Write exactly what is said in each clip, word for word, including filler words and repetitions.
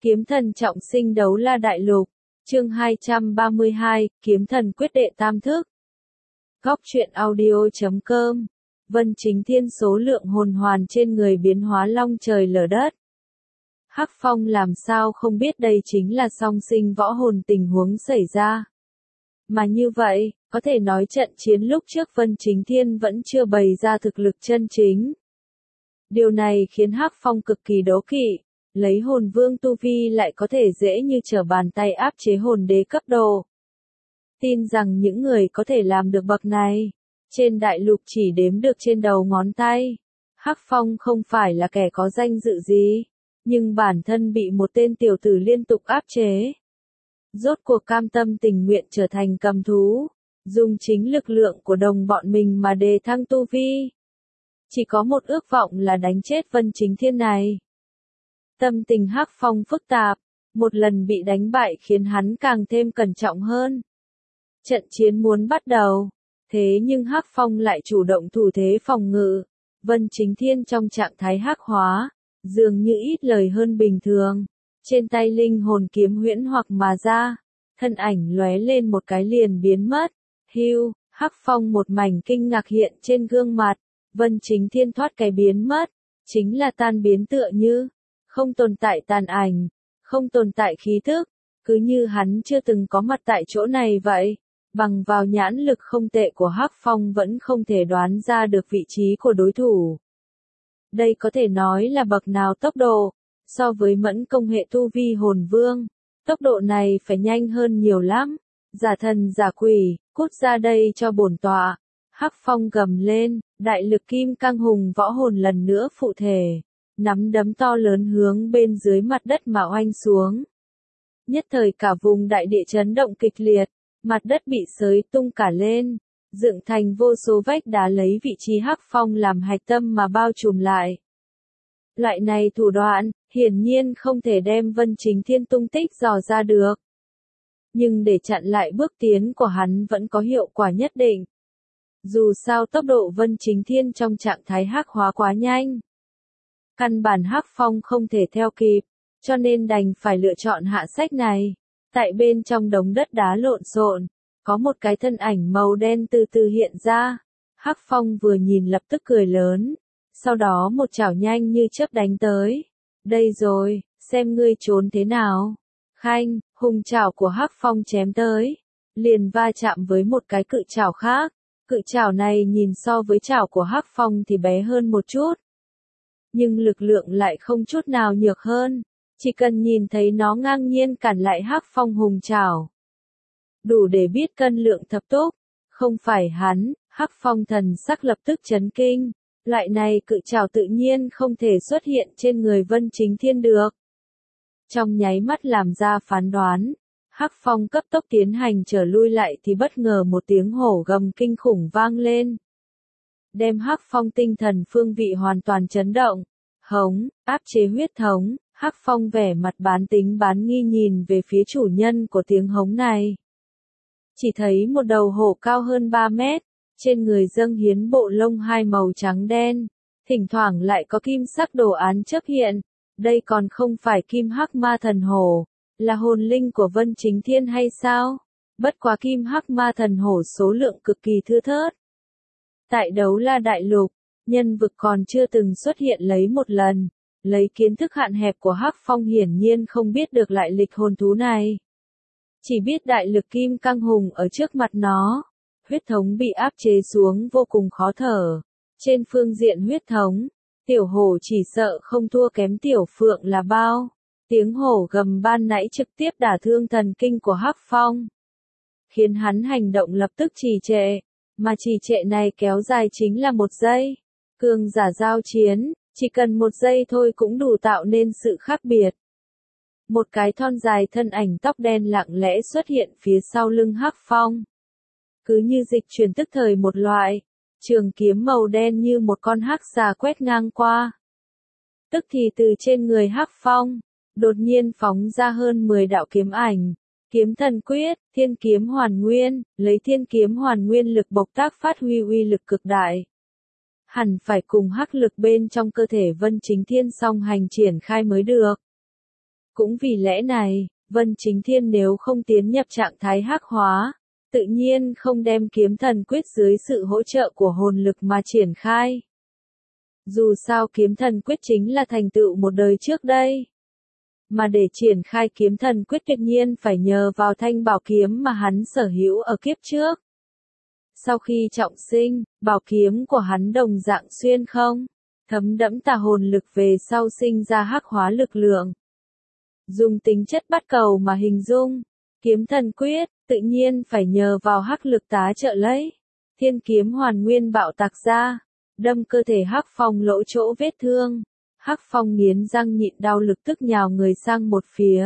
Kiếm thần trọng sinh đấu la đại lục, chương hai trăm ba mươi hai, kiếm thần quyết đệ tam thức. Góc truyện audio chấm com. Vân Chính Thiên số lượng hồn hoàn trên người biến hóa long trời lở đất. Hắc Phong làm sao không biết đây chính là song sinh võ hồn tình huống xảy ra. Mà như vậy, có thể nói trận chiến lúc trước Vân Chính Thiên vẫn chưa bày ra thực lực chân chính. Điều này khiến Hắc Phong cực kỳ đố kỵ, lấy hồn vương tu vi lại có thể dễ như trở bàn tay áp chế hồn đế cấp độ. Tin rằng những người có thể làm được bậc này, trên đại lục chỉ đếm được trên đầu ngón tay. Hắc Phong không phải là kẻ có danh dự gì, nhưng bản thân bị một tên tiểu tử liên tục áp chế. Rốt cuộc cam tâm tình nguyện trở thành cầm thú, dùng chính lực lượng của đồng bọn mình mà đề thăng tu vi. Chỉ có một ước vọng là đánh chết Vân Chính Thiên này. Tâm tình Hắc Phong phức tạp, một lần bị đánh bại khiến hắn càng thêm cẩn trọng hơn. Trận chiến muốn bắt đầu, thế nhưng Hắc Phong lại chủ động thủ thế phòng ngự. Vân Chính Thiên trong trạng thái hắc hóa, dường như ít lời hơn bình thường. Trên tay linh hồn kiếm huyễn hoặc mà ra, thân ảnh lóe lên một cái liền biến mất. Hưu, Hắc Phong một mảnh kinh ngạc hiện trên gương mặt. Vân Chính Thiên thoát cái biến mất, chính là tan biến tựa như không tồn tại tàn ảnh, không tồn tại khí thức, cứ như hắn chưa từng có mặt tại chỗ này vậy. Bằng vào nhãn lực không tệ của Hắc Phong vẫn không thể đoán ra được vị trí của đối thủ. Đây có thể nói là bậc nào tốc độ, so với mẫn công hệ tu vi hồn vương, tốc độ này phải nhanh hơn nhiều lắm. Giả thần giả quỷ, cút ra đây cho bổn tọa. Hắc Phong gầm lên, đại lực kim cang hùng võ hồn lần nữa phụ thể, nắm đấm to lớn hướng bên dưới mặt đất mà oanh xuống. Nhất thời cả vùng đại địa chấn động kịch liệt, mặt đất bị xới tung cả lên, dựng thành vô số vách đá lấy vị trí Hắc Phong làm hạch tâm mà bao trùm lại. Loại này thủ đoạn, hiển nhiên không thể đem Vân Chính Thiên tung tích dò ra được. Nhưng để chặn lại bước tiến của hắn vẫn có hiệu quả nhất định. Dù sao tốc độ Vân Chính Thiên trong trạng thái hắc hóa quá nhanh. Căn bản Hắc Phong không thể theo kịp, cho nên đành phải lựa chọn hạ sách này. Tại bên trong đống đất đá lộn xộn, có một cái thân ảnh màu đen từ từ hiện ra. Hắc Phong vừa nhìn lập tức cười lớn, sau đó một chảo nhanh như chớp đánh tới. Đây rồi, xem ngươi trốn thế nào. Khanh, hùng chảo của Hắc Phong chém tới, liền va chạm với một cái cự chảo khác. Cự chảo này nhìn so với chảo của Hắc Phong thì bé hơn một chút, nhưng lực lượng lại không chút nào nhược hơn. Chỉ cần nhìn thấy nó ngang nhiên cản lại Hắc Phong hùng chảo, đủ để biết cân lượng thập túc. Không phải hắn, Hắc Phong thần sắc lập tức chấn kinh. Loại này cự chảo tự nhiên không thể xuất hiện trên người Vân Chính Thiên được. Trong nháy mắt làm ra phán đoán, Hắc Phong cấp tốc tiến hành trở lui lại thì bất ngờ một tiếng hổ gầm kinh khủng vang lên. Đem Hắc Phong tinh thần phương vị hoàn toàn chấn động. Hống, áp chế huyết thống. Hắc Phong vẻ mặt bán tính bán nghi nhìn về phía chủ nhân của tiếng hống này. Chỉ thấy một đầu hổ cao hơn ba mét, trên người dâng hiến bộ lông hai màu trắng đen, thỉnh thoảng lại có kim sắc đồ án chớp hiện. Đây còn không phải kim hắc ma thần hổ, là hồn linh của Vân Chính Thiên hay sao? Bất quá kim hắc ma thần hổ số lượng cực kỳ thưa thớt. Tại đấu la đại lục, nhân vực còn chưa từng xuất hiện lấy một lần. Lấy kiến thức hạn hẹp của Hắc Phong hiển nhiên không biết được lại lịch hồn thú này. Chỉ biết đại lực kim cang hùng ở trước mặt nó. Huyết thống bị áp chế xuống vô cùng khó thở. Trên phương diện huyết thống, tiểu hổ chỉ sợ không thua kém tiểu phượng là bao. Tiếng hổ gầm ban nãy trực tiếp đả thương thần kinh của Hắc Phong, khiến hắn hành động lập tức trì trệ. Mà trì trệ này kéo dài chính là một giây. Cường giả giao chiến, chỉ cần một giây thôi cũng đủ tạo nên sự khác biệt. Một cái thon dài thân ảnh tóc đen lặng lẽ xuất hiện phía sau lưng Hắc Phong. Cứ như dịch chuyển tức thời một loại, trường kiếm màu đen như một con hắc xà quét ngang qua. Tức thì từ trên người Hắc Phong, đột nhiên phóng ra hơn mười đạo kiếm ảnh. Kiếm thần quyết, thiên kiếm hoàn nguyên, lấy thiên kiếm hoàn nguyên lực bộc tác phát huy uy lực cực đại. Hẳn phải cùng hắc lực bên trong cơ thể Vân Chính Thiên song hành triển khai mới được. Cũng vì lẽ này, Vân Chính Thiên nếu không tiến nhập trạng thái hắc hóa, tự nhiên không đem kiếm thần quyết dưới sự hỗ trợ của hồn lực mà triển khai. Dù sao kiếm thần quyết chính là thành tựu một đời trước đây. Mà để triển khai kiếm thần quyết tuyệt nhiên phải nhờ vào thanh bảo kiếm mà hắn sở hữu ở kiếp trước. Sau khi trọng sinh, bảo kiếm của hắn đồng dạng xuyên không, thấm đẫm tà hồn lực về sau sinh ra hắc hóa lực lượng. Dùng tính chất bắt cầu mà hình dung, kiếm thần quyết, tự nhiên phải nhờ vào hắc lực tá trợ lấy. Thiên kiếm hoàn nguyên bạo tạc ra, đâm cơ thể Hắc Phong lỗ chỗ vết thương. Hắc Phong nghiến răng nhịn đau lực tức nhào người sang một phía.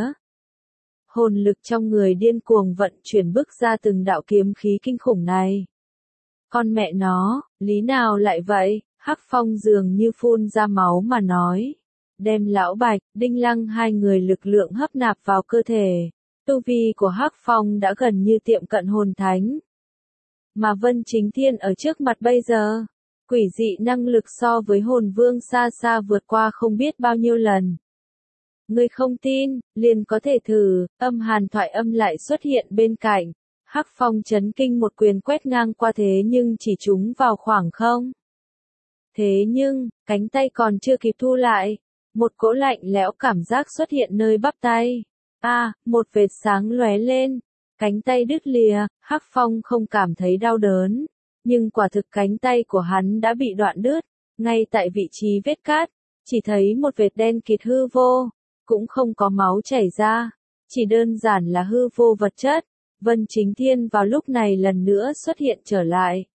Hồn lực trong người điên cuồng vận chuyển bước ra từng đạo kiếm khí kinh khủng này. Con mẹ nó, lý nào lại vậy? Hắc Phong dường như phun ra máu mà nói. Đem Lão Bạch, Đinh Lăng hai người lực lượng hấp nạp vào cơ thể. Tu vi của Hắc Phong đã gần như tiệm cận hồn thánh. Mà Vân Chính Thiên ở trước mặt bây giờ, quỷ dị năng lực so với hồn vương xa xa vượt qua không biết bao nhiêu lần. Ngươi không tin, liền có thể thử, âm hàn thoại âm lại xuất hiện bên cạnh. Hắc Phong chấn kinh một quyền quét ngang qua thế nhưng chỉ trúng vào khoảng không. Thế nhưng, cánh tay còn chưa kịp thu lại. Một cỗ lạnh lẽo cảm giác xuất hiện nơi bắp tay. A, à, một vệt sáng lóe lên. Cánh tay đứt lìa, Hắc Phong không cảm thấy đau đớn. Nhưng quả thực cánh tay của hắn đã bị đoạn đứt. Ngay tại vị trí vết cắt, chỉ thấy một vệt đen kịt hư vô. Cũng không có máu chảy ra. Chỉ đơn giản là hư vô vật chất. Vân Chính Thiên vào lúc này lần nữa xuất hiện trở lại.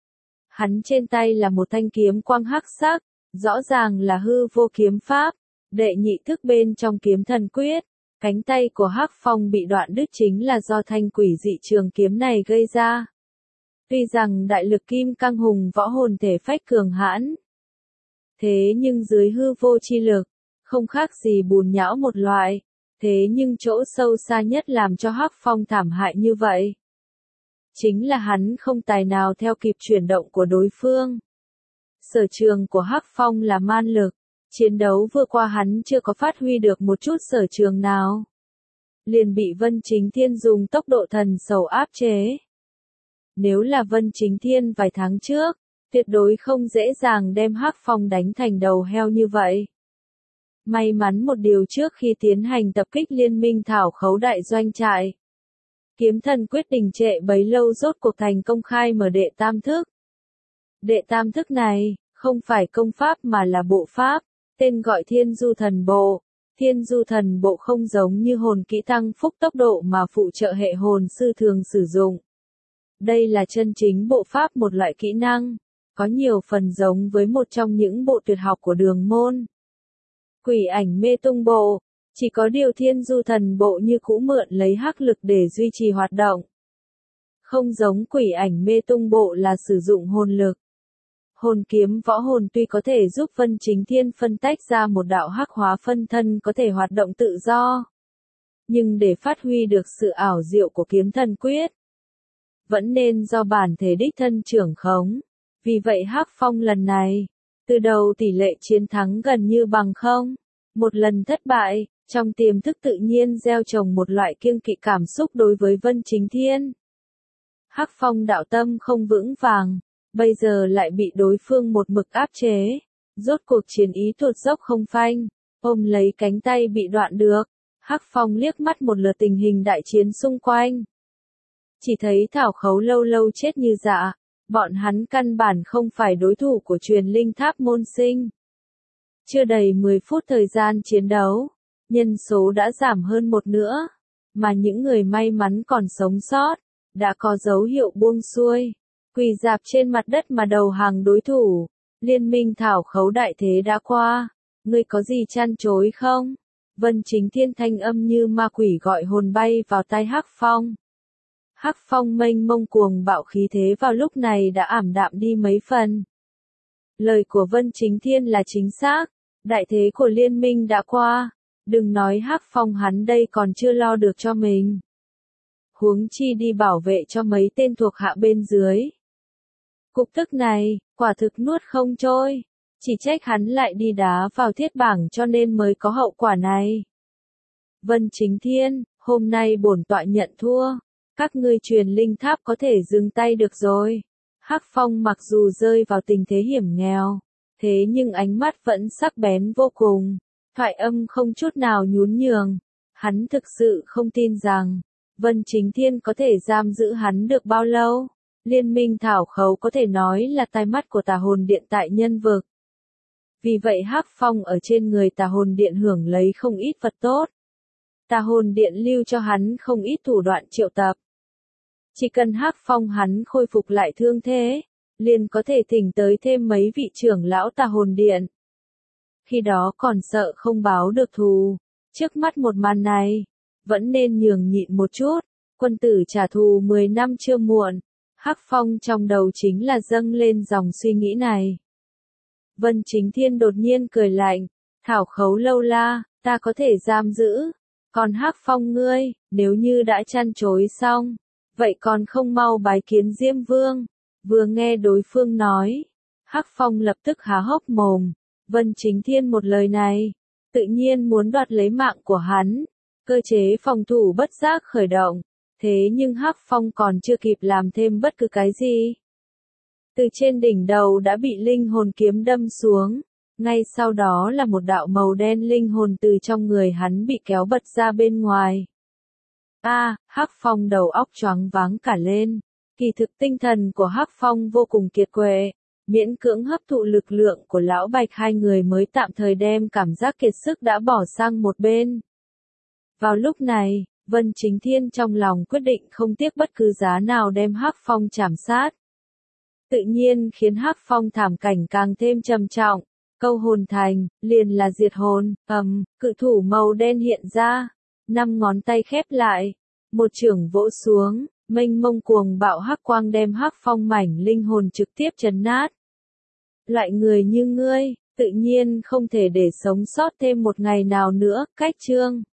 Hắn trên tay là một thanh kiếm quang hắc sắc. Rõ ràng là hư vô kiếm pháp, đệ nhị thức bên trong kiếm thần quyết. Cánh tay của Hắc Phong bị đoạn đứt chính là do thanh quỷ dị trường kiếm này gây ra. Tuy rằng đại lực kim cang hùng võ hồn thể phách cường hãn, thế nhưng dưới hư vô chi lực, không khác gì bùn nhão một loại. Thế nhưng chỗ sâu xa nhất làm cho Hắc Phong thảm hại như vậy, chính là hắn không tài nào theo kịp chuyển động của đối phương. Sở trường của Hắc Phong là man lực, chiến đấu vừa qua hắn chưa có phát huy được một chút sở trường nào. Liền bị Vân Chính Thiên dùng tốc độ thần sầu áp chế. Nếu là Vân Chính Thiên vài tháng trước, tuyệt đối không dễ dàng đem Hắc Phong đánh thành đầu heo như vậy. May mắn một điều trước khi tiến hành tập kích liên minh thảo khấu đại doanh trại. Kiếm thần quyết định trệ bấy lâu rốt cuộc thành công khai mở đệ tam thức. Đệ tam thức này, không phải công pháp mà là bộ pháp, tên gọi Thiên Du Thần Bộ. Thiên Du Thần Bộ không giống như hồn kỹ tăng phúc tốc độ mà phụ trợ hệ hồn sư thường sử dụng. Đây là chân chính bộ pháp một loại kỹ năng, có nhiều phần giống với một trong những bộ tuyệt học của đường môn. Quỷ ảnh mê tung bộ, chỉ có điều Thiên Du Thần Bộ như cũ mượn lấy hắc lực để duy trì hoạt động. Không giống quỷ ảnh mê tung bộ là sử dụng hồn lực. Hồn kiếm võ hồn tuy có thể giúp Vân Chính Thiên phân tách ra một đạo hắc hóa phân thân có thể hoạt động tự do. Nhưng để phát huy được sự ảo diệu của kiếm thần quyết, vẫn nên do bản thể đích thân trưởng khống. Vì vậy Hắc Phong lần này, từ đầu tỷ lệ chiến thắng gần như bằng không. Một lần thất bại, trong tiềm thức tự nhiên gieo trồng một loại kiêng kỵ cảm xúc đối với Vân Chính Thiên. Hắc Phong đạo tâm không vững vàng, bây giờ lại bị đối phương một mực áp chế. Rốt cuộc chiến ý tuột dốc không phanh, ôm lấy cánh tay bị đoạn được. Hắc Phong liếc mắt một lượt tình hình đại chiến xung quanh. Chỉ thấy thảo khấu lâu lâu chết như dạ, bọn hắn căn bản không phải đối thủ của truyền linh tháp môn sinh. Chưa đầy mười phút thời gian chiến đấu, nhân số đã giảm hơn một nửa, mà những người may mắn còn sống sót, đã có dấu hiệu buông xuôi, quỳ rạp trên mặt đất mà đầu hàng đối thủ. Liên minh thảo khấu đại thế đã qua, ngươi có gì chăn chối không? Vân Chính Thiên thanh âm như ma quỷ gọi hồn bay vào tai Hắc Phong. Hắc Phong mênh mông cuồng bạo khí thế vào lúc này đã ảm đạm đi mấy phần. Lời của Vân Chính Thiên là chính xác, đại thế của liên minh đã qua, đừng nói Hắc Phong hắn đây còn chưa lo được cho mình. Huống chi đi bảo vệ cho mấy tên thuộc hạ bên dưới. Cục tức này, quả thực nuốt không trôi, chỉ trách hắn lại đi đá vào thiết bảng cho nên mới có hậu quả này. Vân Chính Thiên, hôm nay bổn tọa nhận thua. Các ngươi truyền linh tháp có thể dừng tay được rồi. Hắc Phong mặc dù rơi vào tình thế hiểm nghèo, thế nhưng ánh mắt vẫn sắc bén vô cùng. Thoại âm không chút nào nhún nhường. Hắn thực sự không tin rằng Vân Chính Thiên có thể giam giữ hắn được bao lâu. Liên minh thảo khấu có thể nói là tai mắt của Tà Hồn Điện tại nhân vực. Vì vậy Hắc Phong ở trên người Tà Hồn Điện hưởng lấy không ít vật tốt. Tà Hồn Điện lưu cho hắn không ít thủ đoạn triệu tập. Chỉ cần Hắc Phong hắn khôi phục lại thương thế, liền có thể thỉnh tới thêm mấy vị trưởng lão Tà Hồn Điện. Khi đó còn sợ không báo được thù. Trước mắt một màn này, vẫn nên nhường nhịn một chút. Quân tử trả thù mười năm chưa muộn. Hắc Phong trong đầu chính là dâng lên dòng suy nghĩ này. Vân Chính Thiên đột nhiên cười lạnh. Thảo khấu lâu la, ta có thể giam giữ. Còn Hắc Phong ngươi, nếu như đã chăn chối xong, vậy còn không mau bái kiến Diêm Vương. Vừa nghe đối phương nói, Hắc Phong lập tức há hốc mồm. Vân Chính Thiên một lời này, tự nhiên muốn đoạt lấy mạng của hắn. Cơ chế phòng thủ bất giác khởi động. Thế nhưng Hắc Phong còn chưa kịp làm thêm bất cứ cái gì. Từ trên đỉnh đầu đã bị linh hồn kiếm đâm xuống. Ngay sau đó là một đạo màu đen linh hồn từ trong người hắn bị kéo bật ra bên ngoài. A, à, Hắc Phong đầu óc choáng váng cả lên. Kỳ thực tinh thần của Hắc Phong vô cùng kiệt quệ. Miễn cưỡng hấp thụ lực lượng của Lão Bạch hai người mới tạm thời đem cảm giác kiệt sức đã bỏ sang một bên. Vào lúc này, Vân Chính Thiên trong lòng quyết định không tiếc bất cứ giá nào đem Hắc Phong chảm sát. Tự nhiên khiến Hắc Phong thảm cảnh càng thêm trầm trọng. Câu hồn thành, liền là diệt hồn, ầm, cự thủ màu đen hiện ra. Năm ngón tay khép lại. Một chưởng vỗ xuống, mênh mông cuồng bạo hắc quang đem Hắc Phong mảnh linh hồn trực tiếp chấn nát. Loại người như ngươi, tự nhiên không thể để sống sót thêm một ngày nào nữa, cách chương.